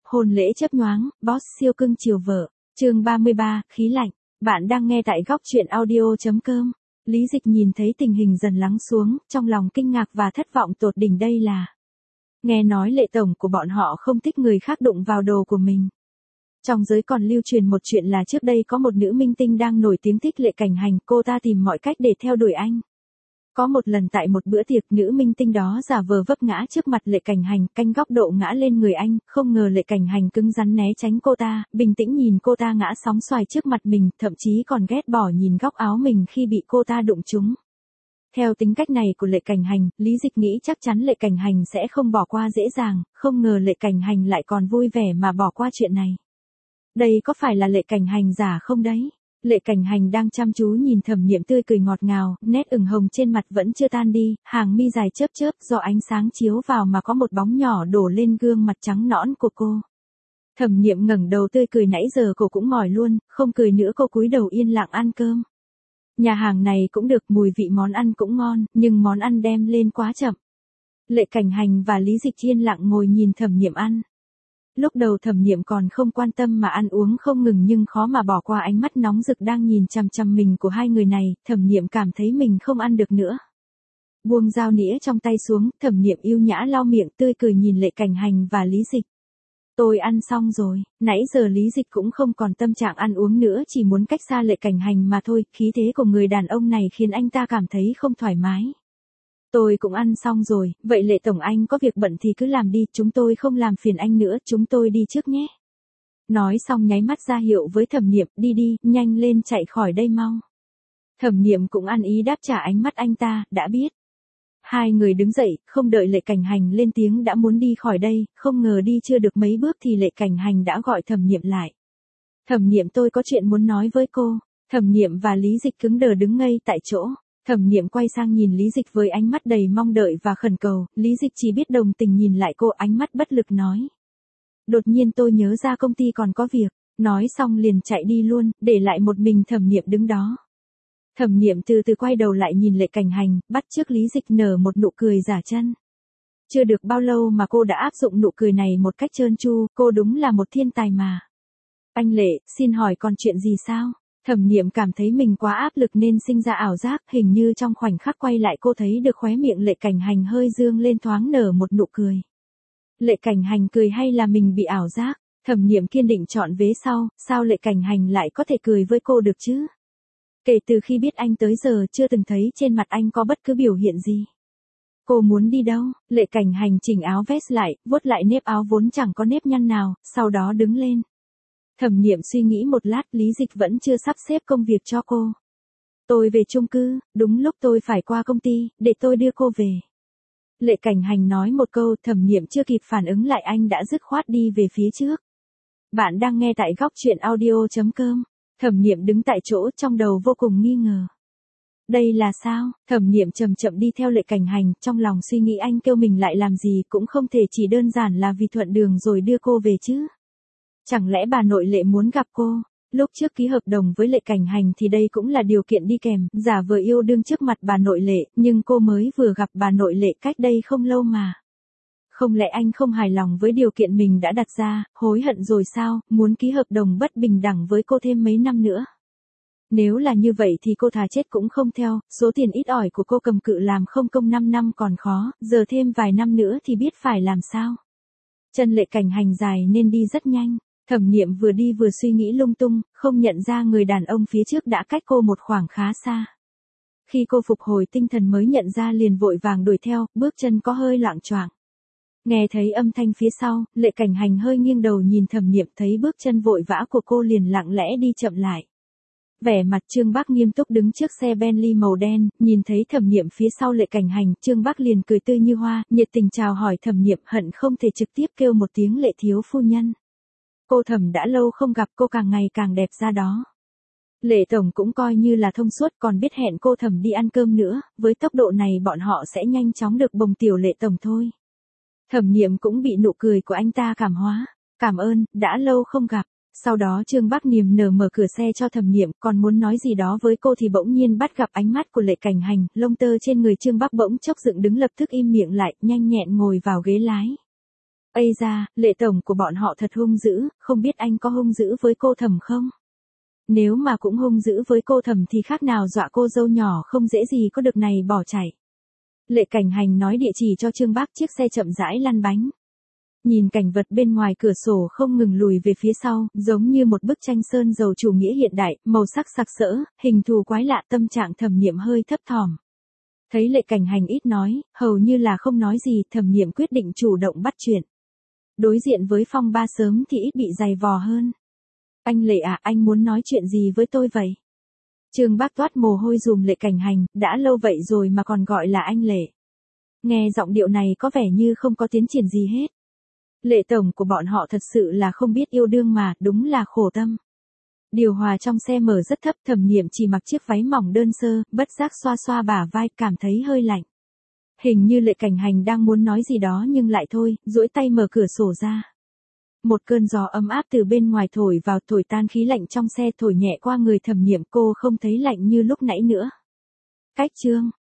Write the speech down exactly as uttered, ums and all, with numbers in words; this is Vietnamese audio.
hôn lễ chớp nhoáng, boss siêu cưng chiều vợ. Chương ba mươi ba, khí lạnh. Bạn đang nghe tại góc truyện audio chấm com. Lý Dịch nhìn thấy tình hình dần lắng xuống, trong lòng kinh ngạc và thất vọng tột đỉnh. Đây là nghe nói Lệ tổng của bọn họ không thích người khác đụng vào đồ của mình. Trong giới còn lưu truyền một chuyện là trước đây có một nữ minh tinh đang nổi tiếng thích Lệ Cảnh Hành, cô ta tìm mọi cách để theo đuổi anh. Có một lần tại một bữa tiệc, nữ minh tinh đó giả vờ vấp ngã trước mặt Lệ Cảnh Hành, canh góc độ ngã lên người anh, không ngờ Lệ Cảnh Hành cứng rắn né tránh cô ta, bình tĩnh nhìn cô ta ngã sóng xoài trước mặt mình, thậm chí còn ghét bỏ nhìn góc áo mình khi bị cô ta đụng trúng. Theo tính cách này của Lệ Cảnh Hành, Lý Dịch nghĩ chắc chắn Lệ Cảnh Hành sẽ không bỏ qua dễ dàng, không ngờ Lệ Cảnh Hành lại còn vui vẻ mà bỏ qua chuyện này. Đây có phải là Lệ Cảnh Hành giả không đấy? Lệ Cảnh Hành đang chăm chú nhìn Thẩm Niệm tươi cười ngọt ngào, nét ửng hồng trên mặt vẫn chưa tan đi, hàng mi dài chớp chớp do ánh sáng chiếu vào mà có một bóng nhỏ đổ lên gương mặt trắng nõn của cô. Thẩm Niệm ngẩng đầu tươi cười, nãy giờ cô cũng mỏi luôn, không cười nữa, cô cúi đầu yên lặng ăn cơm. Nhà hàng này cũng được, mùi vị món ăn cũng ngon, nhưng món ăn đem lên quá chậm. Lệ Cảnh Hành và Lý Dịch yên lặng ngồi nhìn Thẩm Niệm ăn. Lúc đầu Thẩm Niệm còn không quan tâm mà ăn uống không ngừng, nhưng khó mà bỏ qua ánh mắt nóng rực đang nhìn chằm chằm mình của hai người này, Thẩm Niệm cảm thấy mình không ăn được nữa. Buông dao nĩa trong tay xuống, Thẩm Niệm yêu nhã lau miệng, tươi cười nhìn Lệ Cảnh Hành và Lý Dịch. Tôi ăn xong rồi. Nãy giờ Lý Dịch cũng không còn tâm trạng ăn uống nữa, chỉ muốn cách xa Lệ Cảnh Hành mà thôi, khí thế của người đàn ông này khiến anh ta cảm thấy không thoải mái. Tôi cũng ăn xong rồi, vậy Lệ tổng anh có việc bận thì cứ làm đi, chúng tôi không làm phiền anh nữa, chúng tôi đi trước nhé. Nói xong nháy mắt ra hiệu với Thẩm Niệm, đi đi, nhanh lên chạy khỏi đây mau. Thẩm Niệm cũng ăn ý đáp trả ánh mắt anh ta, đã biết. Hai người đứng dậy, không đợi Lệ Cảnh Hành lên tiếng đã muốn đi khỏi đây, không ngờ đi chưa được mấy bước thì Lệ Cảnh Hành đã gọi Thẩm Niệm lại. Thẩm Niệm, tôi có chuyện muốn nói với cô. Thẩm Niệm và Lý Dịch cứng đờ đứng ngây tại chỗ. Thẩm Niệm quay sang nhìn Lý Dịch với ánh mắt đầy mong đợi và khẩn cầu, Lý Dịch chỉ biết đồng tình nhìn lại cô, ánh mắt bất lực nói. Đột nhiên tôi nhớ ra công ty còn có việc, nói xong liền chạy đi luôn, để lại một mình Thẩm Niệm đứng đó. Thẩm Niệm từ từ quay đầu lại nhìn Lệ Cảnh Hành, bắt chước Lý Dịch nở một nụ cười giả chân. Chưa được bao lâu mà cô đã áp dụng nụ cười này một cách trơn tru, cô đúng là một thiên tài mà. Anh Lệ, xin hỏi còn chuyện gì sao? Thẩm Niệm cảm thấy mình quá áp lực nên sinh ra ảo giác, hình như trong khoảnh khắc quay lại cô thấy được khóe miệng Lệ Cảnh Hành hơi dương lên, thoáng nở một nụ cười. Lệ Cảnh Hành cười hay là mình bị ảo giác? Thẩm Niệm kiên định chọn vế sau, sao Lệ Cảnh Hành lại có thể cười với cô được chứ? Kể từ khi biết anh tới giờ chưa từng thấy trên mặt anh có bất cứ biểu hiện gì. Cô muốn đi đâu? Lệ Cảnh Hành chỉnh áo vest lại, vuốt lại nếp áo vốn chẳng có nếp nhăn nào, sau đó đứng lên. Thẩm Niệm suy nghĩ một lát, Lý Dịch vẫn chưa sắp xếp công việc cho cô. Tôi về chung cư, đúng lúc tôi phải qua công ty, để tôi đưa cô về. Lệ Cảnh Hành nói một câu, Thẩm Niệm chưa kịp phản ứng lại anh đã dứt khoát đi về phía trước. Bạn đang nghe tại góc truyện audio chấm com. Thẩm Niệm đứng tại chỗ, trong đầu vô cùng nghi ngờ. Đây là sao? Thẩm Niệm chậm chậm đi theo Lệ Cảnh Hành, trong lòng suy nghĩ anh kêu mình lại làm gì cũng không thể chỉ đơn giản là vì thuận đường rồi đưa cô về chứ. Chẳng lẽ bà nội Lệ muốn gặp cô? Lúc trước ký hợp đồng với Lệ Cảnh Hành thì đây cũng là điều kiện đi kèm, giả vờ yêu đương trước mặt bà nội Lệ, nhưng cô mới vừa gặp bà nội Lệ cách đây không lâu mà. Không lẽ anh không hài lòng với điều kiện mình đã đặt ra, hối hận rồi sao, muốn ký hợp đồng bất bình đẳng với cô thêm mấy năm nữa? Nếu là như vậy thì cô thà chết cũng không theo, số tiền ít ỏi của cô cầm cự làm không công năm năm còn khó, giờ thêm vài năm nữa thì biết phải làm sao. Chân Lệ Cảnh Hành dài nên đi rất nhanh. Thẩm Niệm vừa đi vừa suy nghĩ lung tung, không nhận ra người đàn ông phía trước đã cách cô một khoảng khá xa. Khi cô phục hồi tinh thần mới nhận ra liền vội vàng đuổi theo, bước chân có hơi loạng choạng. Nghe thấy âm thanh phía sau, Lệ Cảnh Hành hơi nghiêng đầu nhìn Thẩm Niệm, thấy bước chân vội vã của cô liền lặng lẽ đi chậm lại. Vẻ mặt Trương Bắc nghiêm túc đứng trước xe Bentley màu đen, nhìn thấy Thẩm Niệm phía sau Lệ Cảnh Hành, Trương Bắc liền cười tươi như hoa, nhiệt tình chào hỏi Thẩm Niệm, hận không thể trực tiếp kêu một tiếng Lệ thiếu phu nhân. Cô Thẩm đã lâu không gặp, cô càng ngày càng đẹp ra đó. Lệ tổng cũng coi như là thông suốt, còn biết hẹn cô Thẩm đi ăn cơm nữa, với tốc độ này bọn họ sẽ nhanh chóng được bồng tiểu Lệ tổng thôi. Thẩm Niệm cũng bị nụ cười của anh ta cảm hóa. Cảm ơn, đã lâu không gặp. Sau đó Trương Bắc niềm nở mở cửa xe cho Thẩm Niệm, còn muốn nói gì đó với cô thì bỗng nhiên bắt gặp ánh mắt của Lệ Cảnh Hành, lông tơ trên người Trương Bắc bỗng chốc dựng đứng, lập tức im miệng lại, nhanh nhẹn ngồi vào ghế lái. Ây da, Lệ tổng của bọn họ thật hung dữ, không biết anh có hung dữ với cô Thẩm không? Nếu mà cũng hung dữ với cô Thẩm thì khác nào dọa cô dâu nhỏ không dễ gì có được này bỏ chạy. Lệ Cảnh Hành nói địa chỉ cho Trương Bác, chiếc xe chậm rãi lăn bánh. Nhìn cảnh vật bên ngoài cửa sổ không ngừng lùi về phía sau, giống như một bức tranh sơn dầu chủ nghĩa hiện đại, màu sắc sặc sỡ, hình thù quái lạ, tâm trạng Thẩm Niệm hơi thấp thỏm. Thấy Lệ Cảnh Hành ít nói, hầu như là không nói gì, Thẩm Niệm quyết định chủ động bắt chuyện. Đối diện với phong ba sớm thì ít bị dày vò hơn. Anh Lệ à, anh muốn nói chuyện gì với tôi vậy? Trương Bác toát mồ hôi dùm Lệ Cảnh Hành, đã lâu vậy rồi mà còn gọi là anh Lệ. Nghe giọng điệu này có vẻ như không có tiến triển gì hết. Lệ tổng của bọn họ thật sự là không biết yêu đương mà, đúng là khổ tâm. Điều hòa trong xe mở rất thấp, Thẩm Niệm chỉ mặc chiếc váy mỏng đơn sơ, bất giác xoa xoa bả vai, cảm thấy hơi lạnh. Hình như Lệ Cảnh Hành đang muốn nói gì đó nhưng lại thôi, duỗi tay mở cửa sổ ra. Một cơn gió ấm áp từ bên ngoài thổi vào, thổi tan khí lạnh trong xe, thổi nhẹ qua người Thẩm Niệm, cô không thấy lạnh như lúc nãy nữa. Cách Trương